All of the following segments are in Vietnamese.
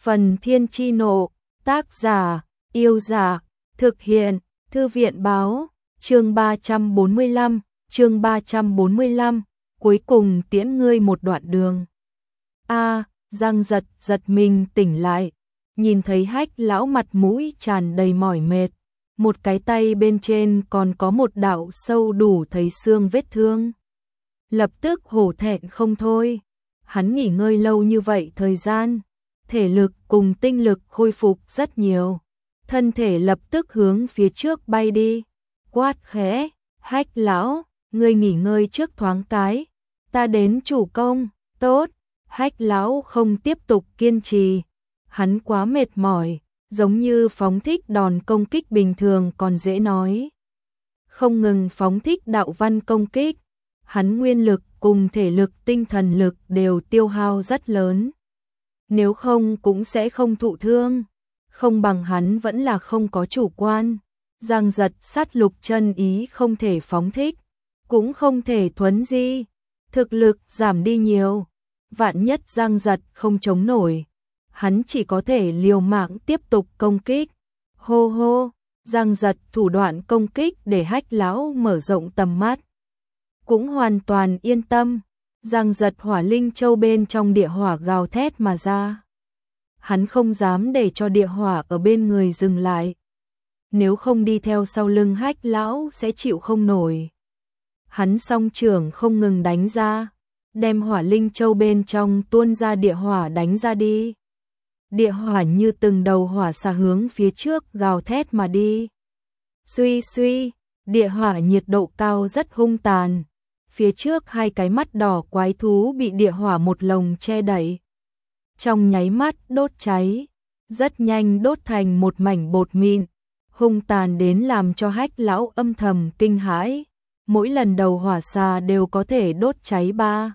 Phần Thiên Chi Nộ, tác giả, Yêu Giả, thực hiện, Thư viện Báo, chương 345, cuối cùng tiễn ngươi một đoạn đường. Giang giật mình tỉnh lại, nhìn thấy Hách lão mặt mũi tràn đầy mỏi mệt, một cái tay bên trên còn có một đạo sâu đủ thấy xương vết thương. Lập tức hổ thẹn không thôi, hắn nghỉ ngơi lâu như vậy thời gian, thể lực cùng tinh lực khôi phục rất nhiều, thân thể lập tức hướng phía trước bay đi, quát khẽ, Hách lão, ngươi nghỉ ngơi trước thoáng cái, ta đến chủ công. Tốt. Hách lão không tiếp tục kiên trì, hắn quá mệt mỏi, giống như phóng thích đòn công kích bình thường còn dễ nói. Không ngừng phóng thích đạo văn công kích, hắn nguyên lực cùng thể lực tinh thần lực đều tiêu hao rất lớn. Nếu không cũng sẽ không thụ thương, không bằng hắn vẫn là không có chủ quan. Giang giật sát lục chân ý không thể phóng thích, cũng không thể thuấn di, thực lực giảm đi nhiều. Vạn nhất Giang giật không chống nổi, hắn chỉ có thể liều mạng tiếp tục công kích. Hô hô, Giang giật thủ đoạn công kích để Hách lão mở rộng tầm mắt. Cũng hoàn toàn yên tâm, Giang giật hỏa linh châu bên trong địa hỏa gào thét mà ra. Hắn không dám để cho địa hỏa ở bên người dừng lại. Nếu không đi theo sau lưng Hách lão sẽ chịu không nổi. Hắn song trưởng không ngừng đánh ra, đem hỏa linh châu bên trong tuôn ra địa hỏa đánh ra đi. Địa hỏa như từng đầu hỏa xà hướng phía trước gào thét mà đi. Suy suy, địa hỏa nhiệt độ cao rất hung tàn. Phía trước hai cái mắt đỏ quái thú bị địa hỏa một lồng che đậy. Trong nháy mắt đốt cháy, rất nhanh đốt thành một mảnh bột mịn, hung tàn đến làm cho Hách lão âm thầm kinh hãi. Mỗi lần đầu hỏa xà đều có thể đốt cháy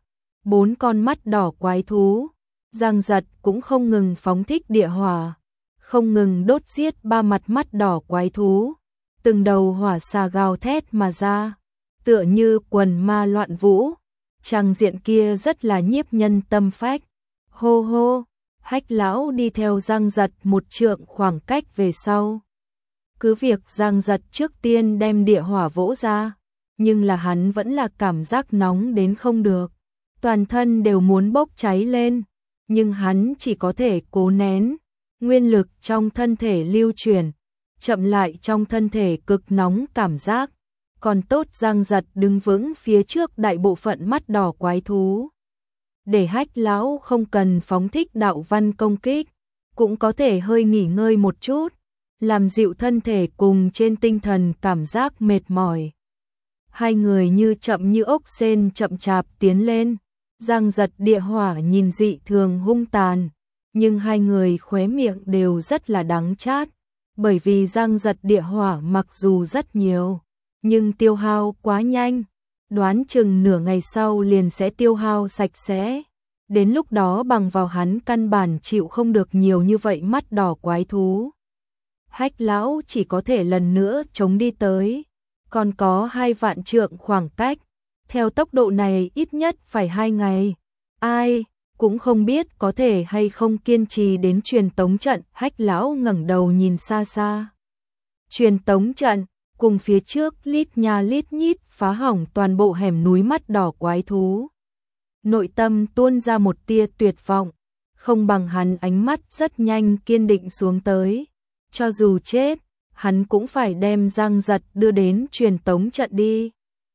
3-4 con mắt đỏ quái thú. Giang giật cũng không ngừng phóng thích địa hỏa, không ngừng đốt giết 3 mặt mắt đỏ quái thú. Từng đầu hỏa xà gào thét mà ra, tựa như quần ma loạn vũ. Trang diện kia rất là nhiếp nhân tâm phách. Hô hô, Hách lão đi theo Giang giật một trượng khoảng cách về sau. Cứ việc Giang giật trước tiên đem địa hỏa vỗ ra, nhưng là hắn vẫn là cảm giác nóng đến không được, toàn thân đều muốn bốc cháy lên, nhưng hắn chỉ có thể cố nén, nguyên lực trong thân thể lưu chuyển, chậm lại trong thân thể cực nóng cảm giác, còn tốt Giang giật đứng vững phía trước đại bộ phận mắt đỏ quái thú. Để Hách lão không cần phóng thích đạo văn công kích, cũng có thể hơi nghỉ ngơi một chút, làm dịu thân thể cùng trên tinh thần cảm giác mệt mỏi. Hai người như chậm như ốc sên chậm chạp tiến lên, Giang giật địa hỏa nhìn dị thường hung tàn, nhưng hai người khóe miệng đều rất là đắng chát, bởi vì Giang giật địa hỏa mặc dù rất nhiều, nhưng tiêu hao quá nhanh, đoán chừng nửa ngày sau liền sẽ tiêu hao sạch sẽ. Đến lúc đó bằng vào hắn căn bản chịu không được nhiều như vậy mắt đỏ quái thú. Hách lão chỉ có thể lần nữa chống đi tới, còn có 2 vạn trượng khoảng cách, theo tốc độ này ít nhất phải 2 ngày. Ai cũng không biết có thể hay không kiên trì đến truyền tống trận. Hách lão ngẩng đầu nhìn xa xa. Truyền tống trận cùng phía trước lít nha lít nhít phá hỏng toàn bộ hẻm núi mắt đỏ quái thú. Nội tâm tuôn ra một tia tuyệt vọng, không bằng hắn ánh mắt rất nhanh kiên định xuống tới. Cho dù chết, hắn cũng phải đem Giang giật đưa đến truyền tống trận đi.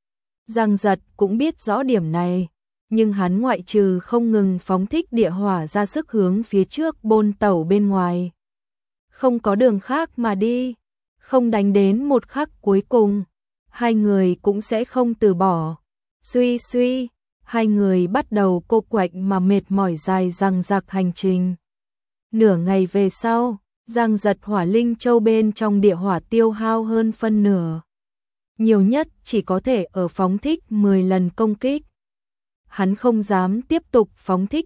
Giang giật cũng biết rõ điểm này, nhưng hắn ngoại trừ không ngừng phóng thích địa hỏa ra sức hướng phía trước bôn tẩu bên ngoài. Không có đường khác mà đi, không đánh đến một khắc cuối cùng, hai người cũng sẽ không từ bỏ. Suy suy, hai người bắt đầu cô quạnh mà mệt mỏi dài dằng dặc hành trình. Nửa ngày về sau, Giang giật hỏa linh châu bên trong địa hỏa tiêu hao hơn phân nửa. Nhiều nhất chỉ có thể ở phóng thích 10 lần công kích. Hắn không dám tiếp tục phóng thích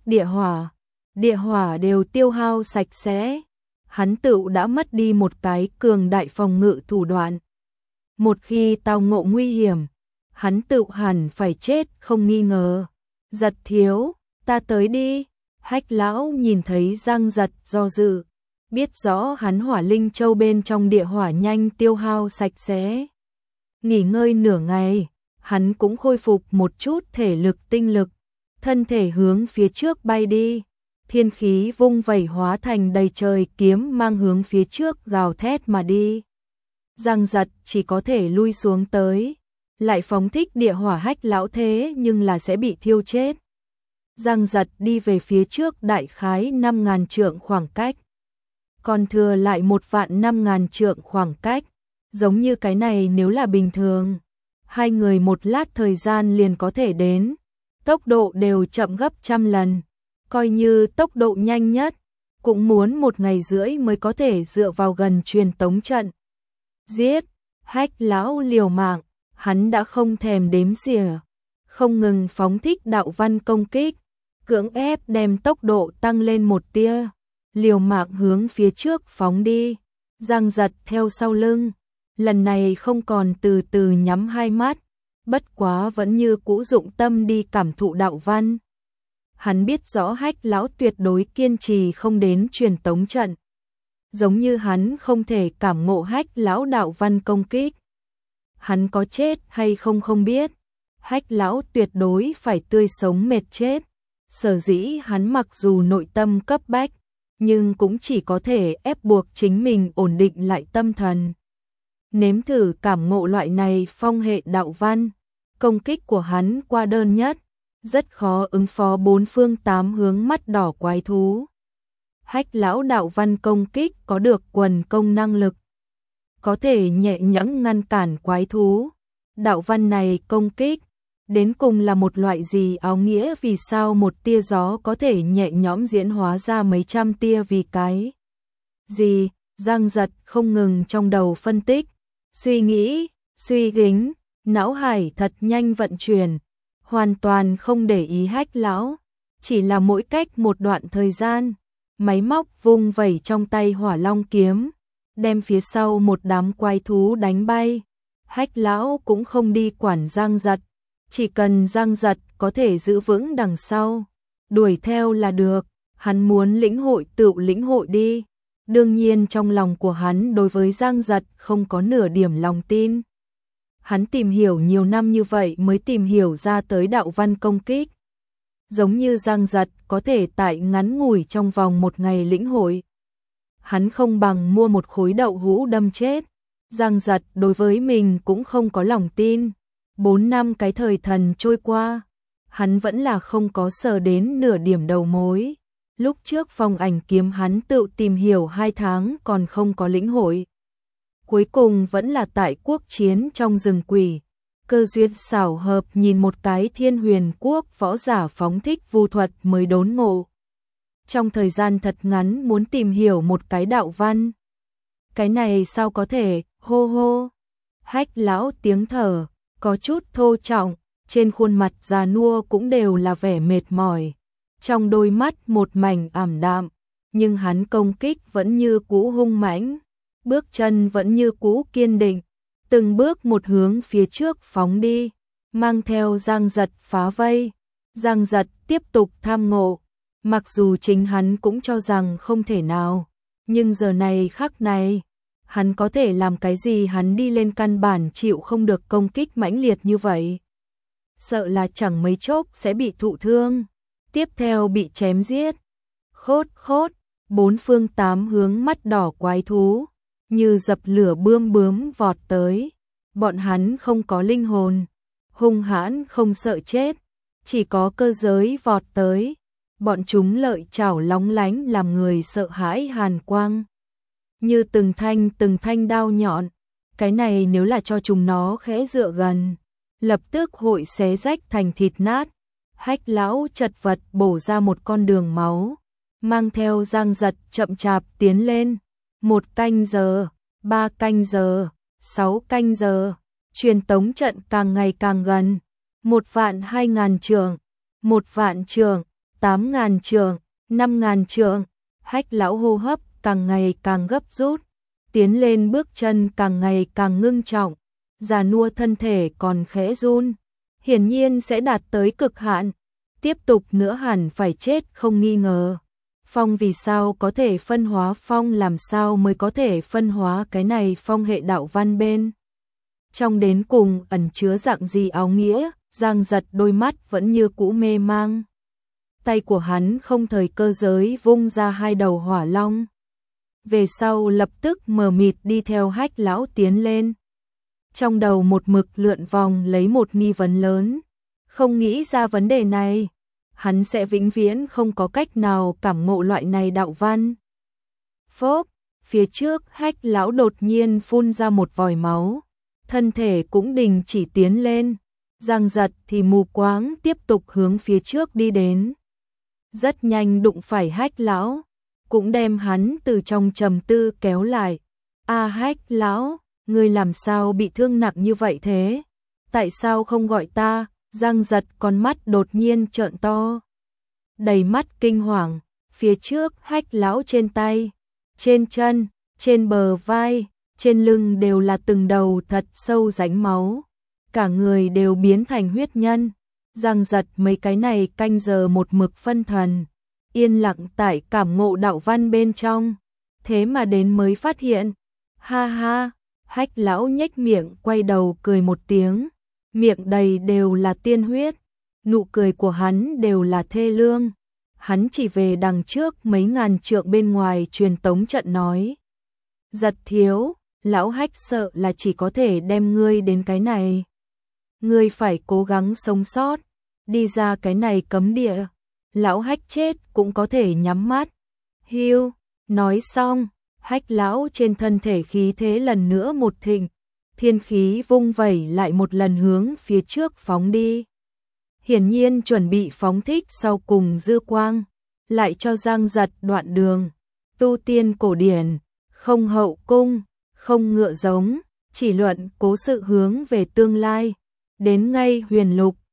địa hỏa đều tiêu hao sạch sẽ. Hắn tự đã mất đi một cái cường đại phòng ngự thủ đoạn. Một khi tao ngộ nguy hiểm, hắn tự hẳn phải chết không nghi ngờ. Giật thiếu, ta tới đi. Hách lão nhìn thấy Giang Giật do dự, biết rõ hắn hỏa linh châu bên trong địa hỏa nhanh tiêu hao sạch sẽ. Nghỉ ngơi nửa ngày, hắn cũng khôi phục một chút thể lực tinh lực, thân thể hướng phía trước bay đi, thiên khí vung vẩy hóa thành đầy trời kiếm mang hướng phía trước gào thét mà đi. Giang Giật chỉ có thể lui xuống tới, lại phóng thích địa hỏa Hách lão thế nhưng là sẽ bị thiêu chết. Giang Giật đi về phía trước đại khái 5.000 trượng khoảng cách, còn thừa lại 1.500.000 trượng khoảng cách, giống như cái này nếu là bình thường, hai người một lát thời gian liền có thể đến, tốc độ đều chậm gấp trăm lần, coi như tốc độ nhanh nhất, cũng muốn 1 ngày rưỡi mới có thể dựa vào gần truyền tống trận. Giết, Hách lão liều mạng, hắn đã không thèm đếm xỉa, không ngừng phóng thích đạo văn công kích, cưỡng ép đem tốc độ tăng lên một tia, liều mạng hướng phía trước phóng đi. Giang Giật theo sau lưng, lần này không còn từ từ nhắm hai mắt, bất quá vẫn như cũ dụng tâm đi cảm thụ đạo văn. Hắn biết rõ Hách lão tuyệt đối kiên trì không đến truyền tống trận, giống như hắn không thể cảm ngộ Hách lão đạo văn công kích. Hắn có chết hay không không biết, Hách lão tuyệt đối phải tươi sống mệt chết. Sở dĩ hắn mặc dù nội tâm cấp bách, nhưng cũng chỉ có thể ép buộc chính mình ổn định lại tâm thần. Nếm thử cảm ngộ loại này phong hệ đạo văn, công kích của hắn qua đơn nhất, rất khó ứng phó 4 phương 8 hướng mắt đỏ quái thú. Hách lão đạo văn công kích có được quần công năng lực, có thể nhẹ nhõm ngăn cản quái thú. Đạo văn này công kích đến cùng là một loại gì áo nghĩa, vì sao một tia gió có thể nhẹ nhõm diễn hóa ra mấy trăm tia, vì cái gì? Giang Giật không ngừng trong đầu phân tích, suy nghĩ, suy gính, não hải thật nhanh vận chuyển, hoàn toàn không để ý Hách lão, chỉ là mỗi cách một đoạn thời gian, máy móc vung vẩy trong tay hỏa long kiếm, đem phía sau một đám quái thú đánh bay. Hách lão cũng không đi quản Giang Giật, chỉ cần Giang Giật có thể giữ vững đằng sau, đuổi theo là được, hắn muốn lĩnh hội tự lĩnh hội đi. Đương nhiên trong lòng của hắn đối với Giang Giật không có nửa điểm lòng tin. Hắn tìm hiểu nhiều năm như vậy mới tìm hiểu ra tới đạo văn công kích. Giống như Giang Giật có thể tại ngắn ngủi trong vòng 1 ngày lĩnh hội. Hắn không bằng mua một khối đậu hũ đâm chết. Giang Giật đối với mình cũng không có lòng tin. 4 năm cái thời thần trôi qua, hắn vẫn là không có sờ đến nửa điểm đầu mối. Lúc trước Phong Ảnh kiếm hắn tự tìm hiểu 2 tháng còn không có lĩnh hội. Cuối cùng vẫn là tại quốc chiến trong rừng quỷ, cơ duyên xảo hợp nhìn một cái Thiên Huyền quốc võ giả phóng thích vu thuật mới đốn ngộ. Trong thời gian thật ngắn muốn tìm hiểu một cái đạo văn. Cái này sao có thể, hô hô. Hách lão tiếng thở, có chút thô trọng, trên khuôn mặt già nua cũng đều là vẻ mệt mỏi. Trong đôi mắt một mảnh ảm đạm, nhưng hắn công kích vẫn như cũ hung mãnh, bước chân vẫn như cũ kiên định, từng bước một hướng phía trước phóng đi, mang theo Giang Giật phá vây. Giang Giật tiếp tục tham ngộ, mặc dù chính hắn cũng cho rằng không thể nào, nhưng giờ này khắc này, hắn có thể làm cái gì? Hắn đi lên căn bản chịu không được công kích mãnh liệt như vậy, sợ là chẳng mấy chốc sẽ bị thụ thương, tiếp theo bị chém giết. Khốt khốt, 4 phương 8 hướng mắt đỏ quái thú như dập lửa bươm bướm vọt tới, bọn hắn không có linh hồn, hung hãn không sợ chết, chỉ có cơ giới vọt tới, bọn chúng lợi chảo lóng lánh làm người sợ hãi, hàn quang như từng thanh đao nhọn, cái này nếu là cho chúng nó khẽ dựa gần, lập tức hội xé rách thành thịt nát. Hách lão chật vật bổ ra một con đường máu, mang theo Giang Giật chậm chạp tiến lên. 1 canh giờ, 3 canh giờ, 6 canh giờ, truyền tống trận càng ngày càng gần. 1.200.000 trượng, 1.000.000 trượng, 8.000 trượng, 5.000 trượng. Hách lão hô hấp càng ngày càng gấp rút, tiến lên bước chân càng ngày càng ngưng trọng, già nua thân thể còn khẽ run, hiển nhiên sẽ đạt tới cực hạn. tiếp tục nữa hẳn phải chết không nghi ngờ. Phong vì sao có thể phân hóa, phong làm sao mới có thể phân hóa cái này phong hệ đạo văn bên trong đến cùng ẩn chứa dạng gì áo nghĩa. Giang Giật đôi mắt vẫn như cũ mê mang. Tay của hắn không thời cơ giới vung ra hai đầu hỏa long. Về sau lập tức mờ mịt đi theo Hách lão tiến lên. Trong đầu một mực lượn vòng lấy một nghi vấn lớn. Không nghĩ ra vấn đề này, hắn sẽ vĩnh viễn không có cách nào cảm ngộ loại này đạo văn. Phốp, phía trước Hách lão đột nhiên phun ra một vòi máu. Thân thể cũng đình chỉ tiến lên. Giang Giật thì mù quáng tiếp tục hướng phía trước đi đến. Rất nhanh đụng phải Hách lão, cũng đem hắn từ trong trầm tư kéo lại. A Hách lão, ngươi làm sao bị thương nặng như vậy thế? Tại sao không gọi ta? Giang Giật con mắt đột nhiên trợn to, đầy mắt kinh hoàng. Phía trước Hách lão trên tay, trên chân, trên bờ vai, trên lưng đều là từng đầu thật sâu rãnh máu. Cả người đều biến thành huyết nhân. Giang Giật mấy cái này canh giờ một mực phân thần, yên lặng tại cảm ngộ đạo văn bên trong. Thế mà đến mới phát hiện. Ha ha, Hách lão nhếch miệng quay đầu cười một tiếng. Miệng đầy đều là tiên huyết. Nụ cười của hắn đều là thê lương. Hắn chỉ về đằng trước mấy ngàn trượng bên ngoài truyền tống trận nói. Giật thiếu, lão Hách sợ là chỉ có thể đem ngươi đến cái này. Ngươi phải cố gắng sống sót, đi ra cái này cấm địa. Lão Hách chết cũng có thể nhắm mắt. Hiu, nói xong, Hách lão trên thân thể khí thế lần nữa một thịnh, thiên khí vung vẩy lại một lần hướng phía trước phóng đi. Hiển nhiên chuẩn bị phóng thích sau cùng dư quang, lại cho Giang Giật đoạn đường. Tu tiên cổ điển, không hậu cung, không ngựa giống, chỉ luận cố sự hướng về tương lai. Đến ngay huyền lục,